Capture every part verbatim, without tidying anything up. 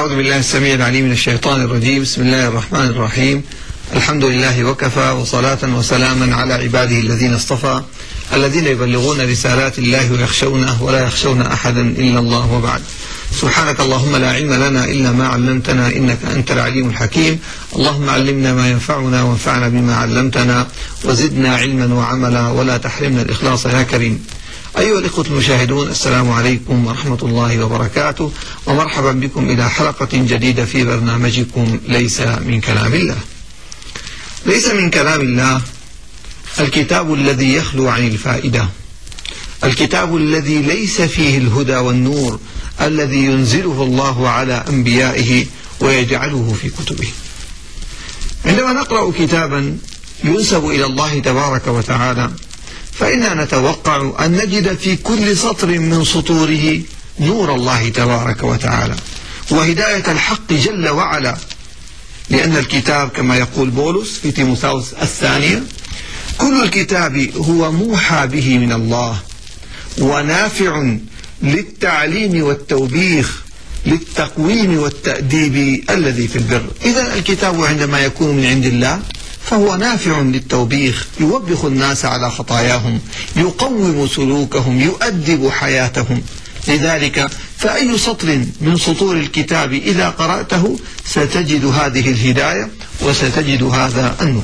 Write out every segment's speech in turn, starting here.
أعوذ بالله السميع العليم من الشيطان الرجيم. بسم الله الرحمن الرحيم. الحمد لله وكفى، وصلاة وسلاما على عباده الذين اصطفى، الذين يبلغون رسالات الله ويخشونه ولا يخشون أحدا إلا الله، وبعد. سبحانك اللهم لا علم لنا إلا ما علمتنا إنك أنت العليم الحكيم. اللهم علمنا ما ينفعنا وانفعنا بما علمتنا وزدنا علما وعملا ولا تحرمنا الإخلاص يا كريم. أيها الإخوة المشاهدون، السلام عليكم ورحمة الله وبركاته، ومرحبا بكم إلى حلقة جديدة في برنامجكم ليس من كلام الله. ليس من كلام الله الكتاب الذي يخلو عن الفائدة، الكتاب الذي ليس فيه الهدى والنور الذي ينزله الله على أنبيائه ويجعله في كتبه. عندما نقرأ كتابا ينسب إلى الله تبارك وتعالى فإننا نتوقع أن نجد في كل سطر من سطوره نور الله تبارك وتعالى وهداية الحق جل وعلا، لأن الكتاب كما يقول بولس في تيموثاوس الثانية: كل الكتاب هو موحى به من الله ونافع للتعليم والتوبيخ للتقويم والتأديب الذي في البر. إذا الكتاب عندما يكون من عند الله فهو نافع للتوبيخ، يوبخ الناس على خطاياهم، يقوم سلوكهم، يؤدب حياتهم. لذلك فأي سطر من سطور الكتاب إذا قرأته ستجد هذه الهداية وستجد هذا النور.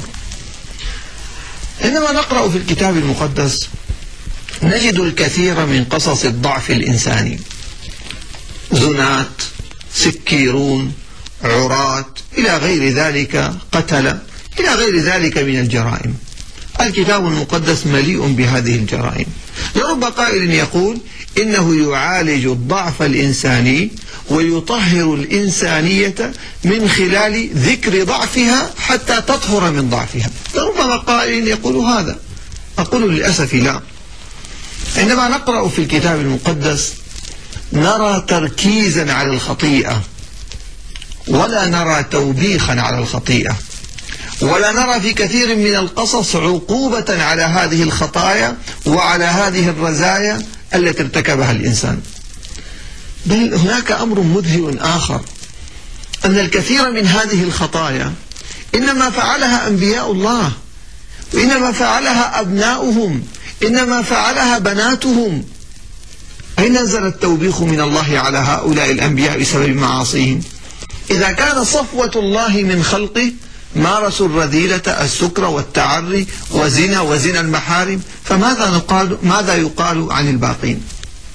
عندما نقرأ في الكتاب المقدس نجد الكثير من قصص الضعف الإنساني: زنات، سكيرون، عراة، إلى غير ذلك، قتلة، إلى غير ذلك من الجرائم. الكتاب المقدس مليء بهذه الجرائم. لرب قائل يقول إنه يعالج الضعف الإنساني ويطهر الإنسانية من خلال ذكر ضعفها حتى تطهر من ضعفها. لربما قائل يقول هذا، أقول للأسف لا. عندما نقرأ في الكتاب المقدس نرى تركيزا على الخطيئة ولا نرى توبيخا على الخطيئة، ولا نرى في كثير من القصص عقوبة على هذه الخطايا وعلى هذه الرزايا التي ارتكبها الإنسان. بل هناك أمر مذهل آخر، أن الكثير من هذه الخطايا إنما فعلها أنبياء الله، وإنما فعلها أبناؤهم، إنما فعلها بناتهم. أين نزل التوبيخ من الله على هؤلاء الأنبياء بسبب معاصيهم؟ إذا كان صفوة الله من خلقه مارسوا الرذيلة، السكر والتعري وزنا وزنا المحارم، فماذا نقال ماذا يقال عن الباقين؟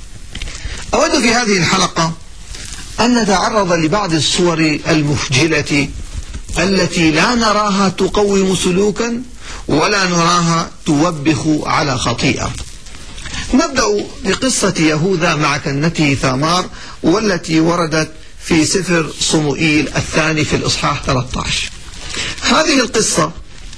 أود في هذه الحلقة أن نتعرض لبعض الصور المفجلة التي لا نراها تقوم سلوكا ولا نراها توبخ على خطيئة. نبدأ بقصة يهوذا مع كنته ثامار، والتي وردت في سفر صموئيل الثاني في الإصحاح ثلاثة عشر. هذه القصة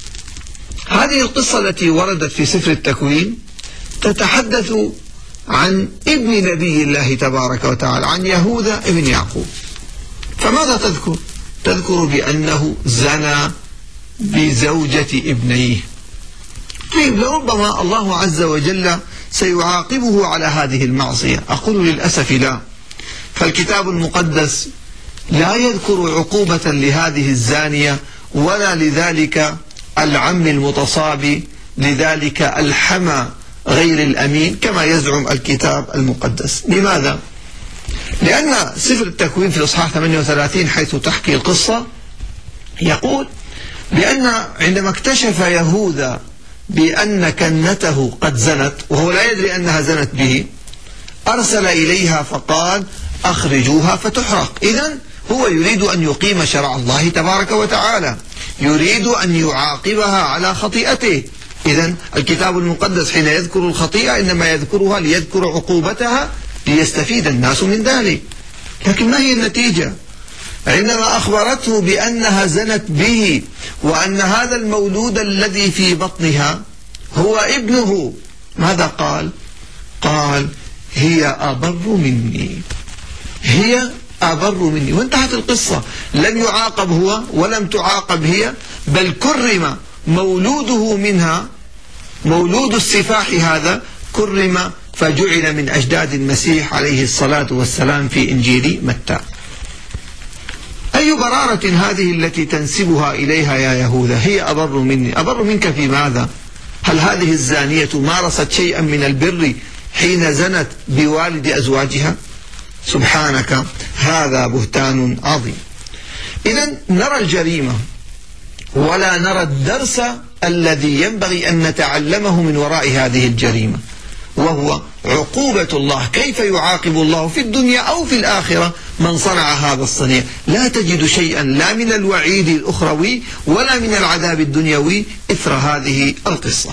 هذه القصة التي وردت في سفر التكوين تتحدث عن ابن نبي الله تبارك وتعالى، عن يهوذا ابن يعقوب. فماذا تذكر؟ تذكر بأنه زنى بزوجة ابنيه. طيب، لربما الله عز وجل سيعاقبه على هذه المعصية. أقول للأسف لا، فالكتاب المقدس لا يذكر عقوبة لهذه الزانية ولا لذلك العم المتصابي، لذلك الحمى غير الأمين كما يزعم الكتاب المقدس. لماذا؟ لأن سفر التكوين في الإصحاح ثمانية وثلاثين حيث تحكي القصة يقول بأن عندما اكتشف يهوذا بأن كنته قد زنت وهو لا يدري أنها زنت به، أرسل إليها فقال: أخرجوها فتحرق. إذن هو يريد أن يقيم شرع الله تبارك وتعالى، يريد أن يعاقبها على خطيئته. إذن الكتاب المقدس حين يذكر الخطيئة إنما يذكرها ليذكر عقوبتها ليستفيد الناس من ذلك. لكن ما هي النتيجة؟ عندما أخبرته بأنها زنت به وأن هذا المولود الذي في بطنها هو ابنه، ماذا قال؟ قال: هي أبر مني، هي أبر مني، وانتهت القصة. لم يعاقب هو ولم تعاقب هي، بل كرم مولوده منها، مولود السفاح هذا كرم فجعل من أجداد المسيح عليه الصلاة والسلام في إنجيل متى. أي برارة هذه التي تنسبها إليها يا يهوذا؟ هي أبر مني. أبر منك في ماذا؟ هل هذه الزانية مارست شيئا من البر حين زنت بوالد أزواجها؟ سبحانك، هذا بهتان عظيم. إذن نرى الجريمة ولا نرى الدرس الذي ينبغي أن نتعلمه من وراء هذه الجريمة، وهو عقوبة الله، كيف يعاقب الله في الدنيا أو في الآخرة من صنع هذا الصنيع. لا تجد شيئا لا من الوعيد الأخروي ولا من العذاب الدنيوي إثر هذه القصة.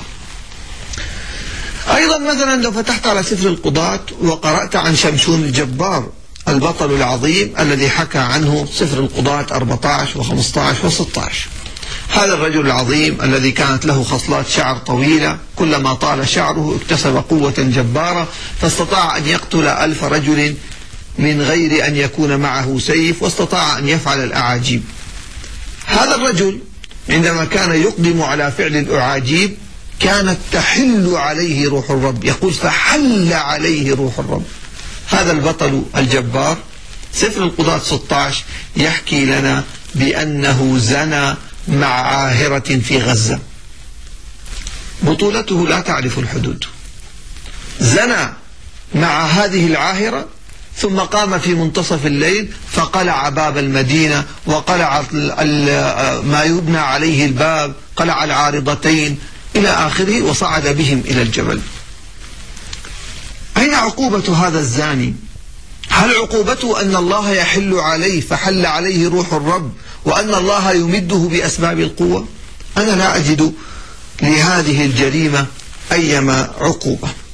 أيضا مثلا لو فتحت على سفر القضاة وقرأت عن شمشون الجبار البطل العظيم الذي حكى عنه سفر القضاة أربعة عشر وخمسة عشر وستة عشر، هذا الرجل العظيم الذي كانت له خصلات شعر طويلة، كلما طال شعره اكتسب قوة جبارة فاستطاع أن يقتل ألف رجل من غير أن يكون معه سيف، واستطاع أن يفعل الأعاجيب. هذا الرجل عندما كان يقدم على فعل الأعاجيب كانت تحل عليه روح الرب، يقول فحل عليه روح الرب. هذا البطل الجبار سفر القضاة ستة عشر يحكي لنا بأنه زنى مع عاهرة في غزة، بطولته لا تعرف الحدود. زنى مع هذه العاهرة ثم قام في منتصف الليل فقلع باب المدينة وقلع ما يبنى عليه الباب، قلع العارضتين إلى آخره وصعد بهم إلى الجبل. أين عقوبة هذا الزاني؟ هل عقوبته أن الله يحل عليه فحل عليه روح الرب وأن الله يمده بأسباب القوة؟ أنا لا أجد لهذه الجريمة أيما عقوبة.